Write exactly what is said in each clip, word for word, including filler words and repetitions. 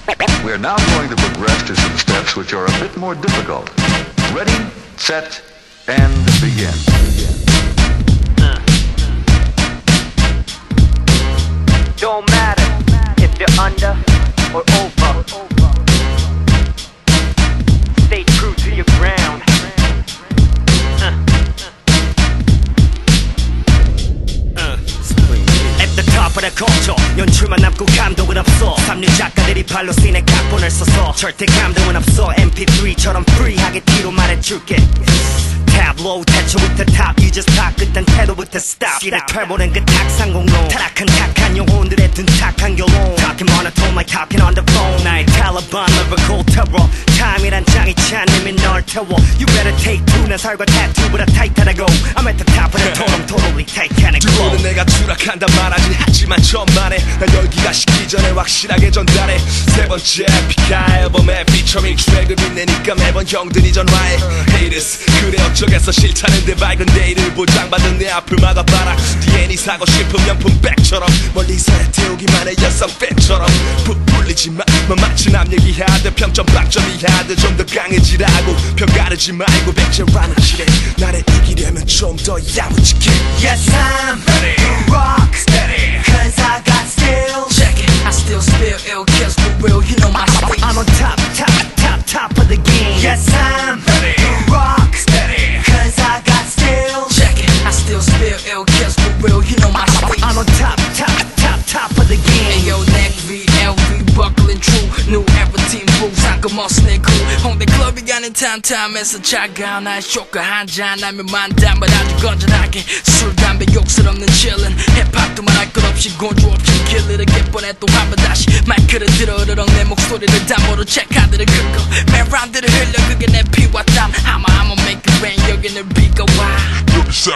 We are now going to progress to some steps which are a bit more difficult. Ready, set, and begin. Uh. Don't matter if you're under or over. Stay true to your ground. Uh. Uh. At the top of the culture, 연출만 남고 감독은 없어. 삼류 작가들이 발로 씬에 각본을 써서 절대 감동은 없어. 엠피쓰리처럼 프리하게 뒤로 말해줄게. tableau 대처 with the top you just talk 끝난 태도부터 stop 씨를 털보는 그 탁상공론 타락한 탁한 영혼들의 둔탁한 결론 talking monotone like talking on the phone 나의 Taliban lyrical terror time이란 장이 찬님이 널 태워 you better take two 난 살과 tattoo보다 타이트하고 I'm at the top of the totem totally titanic 들어오는 내가 추락한다 말하지 하지만 천만에 난 열기가 식기 전에 확실하게 전달해 세 번째 에픽하 앨범에 피처링 트랙을 빛내니까 매번 형들이 전화해 Haters 그래 어쩌겠어 싫다는데 밝은 데이를 보장받은 내 앞을 막아봐라 디엔이 사고 싶은 명품 백처럼 멀리서 태우기만 해 여성 팬처럼 부풀리지마 마치 남 얘기하듯 평점 빵점이하듯 좀 더 강해지라고 평가르지 말고 백제라는 길에 나를 이기려면 좀 더 야무지게 Yes I'm ready to rock steady Cause I got still Check it I still spill ill kills for real you know my style I'm on top top top top of the game Yes I'm ready to rock steady Cause I got still Check it I still spill ill kills for real you know my style I'm on top top top top of the game Ayo neck V L V buckling true New era team rules 상금없으니 cool 홍대 클럽이 가는 탐탐해서 차가운 날 쇼크 한잔 하면 만담을 아주 건전하게 술 담배 욕설 없는 chillin 힙합도 말할 것 없이 고조 없이 길을 뻔해 또 한 번 다시 마이크를 들어 으르렁 내 목소리를 담으로 체크하들을 긁어 매란들을 흘려 그게 내 피와 땀 I'ma I'ma make it rain 여기는 비가 와 여기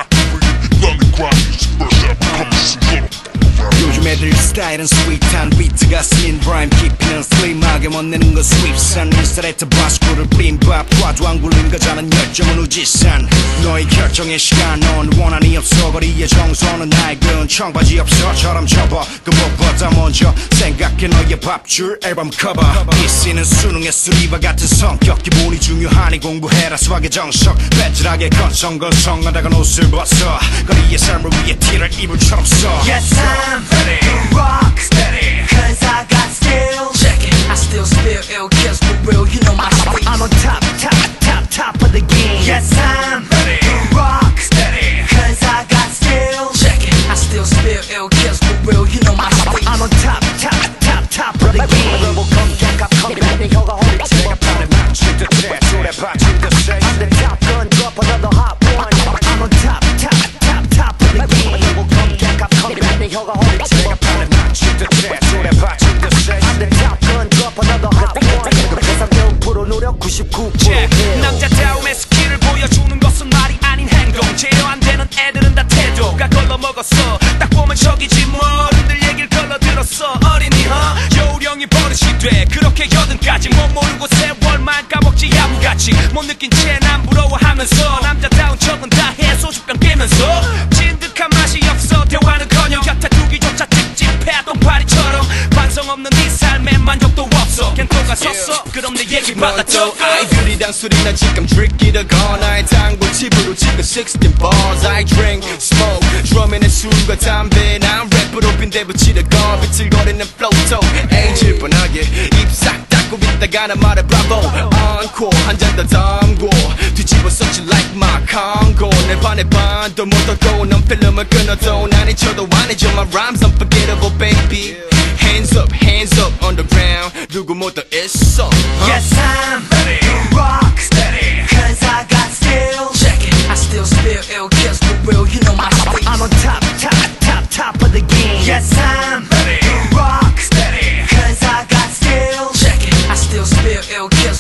싹 널리 grind first ever come to 요즘 애들 스타일은 스윗한 비트가 스민 브라임 깊이는 슬림하게 멋내는 건 스윕산 인스타레이트 바스코를 빔밥 과도 안 굴린 거잖아 열정은 우지산 너의 결정의 시간 넌 원한이 없어 거리의 정서는 낡은 청바지 없어처럼 접어 그 무엇보다 먼저 생각해 너의 밥줄 앨범 커버 이씨는 수능의 수리바 같은 성격 기본이 중요하니 공부해라 수학의 정석 배틀하게 건성건성하다가 옷을 벗어 거리의 삶을 위해 티를 이불처럼 써 Yes I'm ready to rock steady Cause I got still Check it I still spill ill kills for real you know my style I'm on top top top top of the game Yes I'm ready to rock steady Cause I got still Check it I still spill ill kills for real you know my style I'm on top top top top of the game I'm the top gun drop another hot one I'm on top top top top of the game I'm the top gun drop another hot one 삼십구 퍼센트 노력 구십구 퍼센트 남자다움의 스킬을 보여주는 것은 말이 아닌 행동 제어 안 되는 애들은 다 태도가 걸러먹었어 딱 보면 저기지 뭐 어른들 얘기를 걸러들었어 어린이 허 요령이 버릇이 돼 그렇게 여든까지 못 모르고 세월만 까먹지 야무같이 못 느낀 채 난 부러워하면서 남자다운 척은 다 해 소주병 깨면서 진득한 맛이 없어 대화는커녕 곁에 두기조차 찝찝해 똥파리처럼 반성 없는 네 삶에 만족도 없어 그냥 또 갔었어 그럼 내 얘기 받아줘 아이들이랑 술이나 지금 들기다가 나의 단골 집으로 지금 sixteen bars I drink, smoke 드럼에는 술과 담배 난 랩으로 빈대 붙이다가 비틀거리는 플로우도 에이질 뻔하게 입 싹 닫고 있다가 난 말해 bravo encore 한 잔 더 담고 뒤집어 썼지 like my Congo 내 반에 반도 못 얻고 넌 필름을 끊어도 난 잊혀도 안 잊어 my rhymes unforgettable baby Hands up, hands up on the ground 누구 못도 있어 Yes I'm ready to rock steady Cause I got still Check it I still spill ill kills for real you know my style I'm on top top top top of the game Yes I'm ready to rock steady Cause I got still Check it I still spill ill kills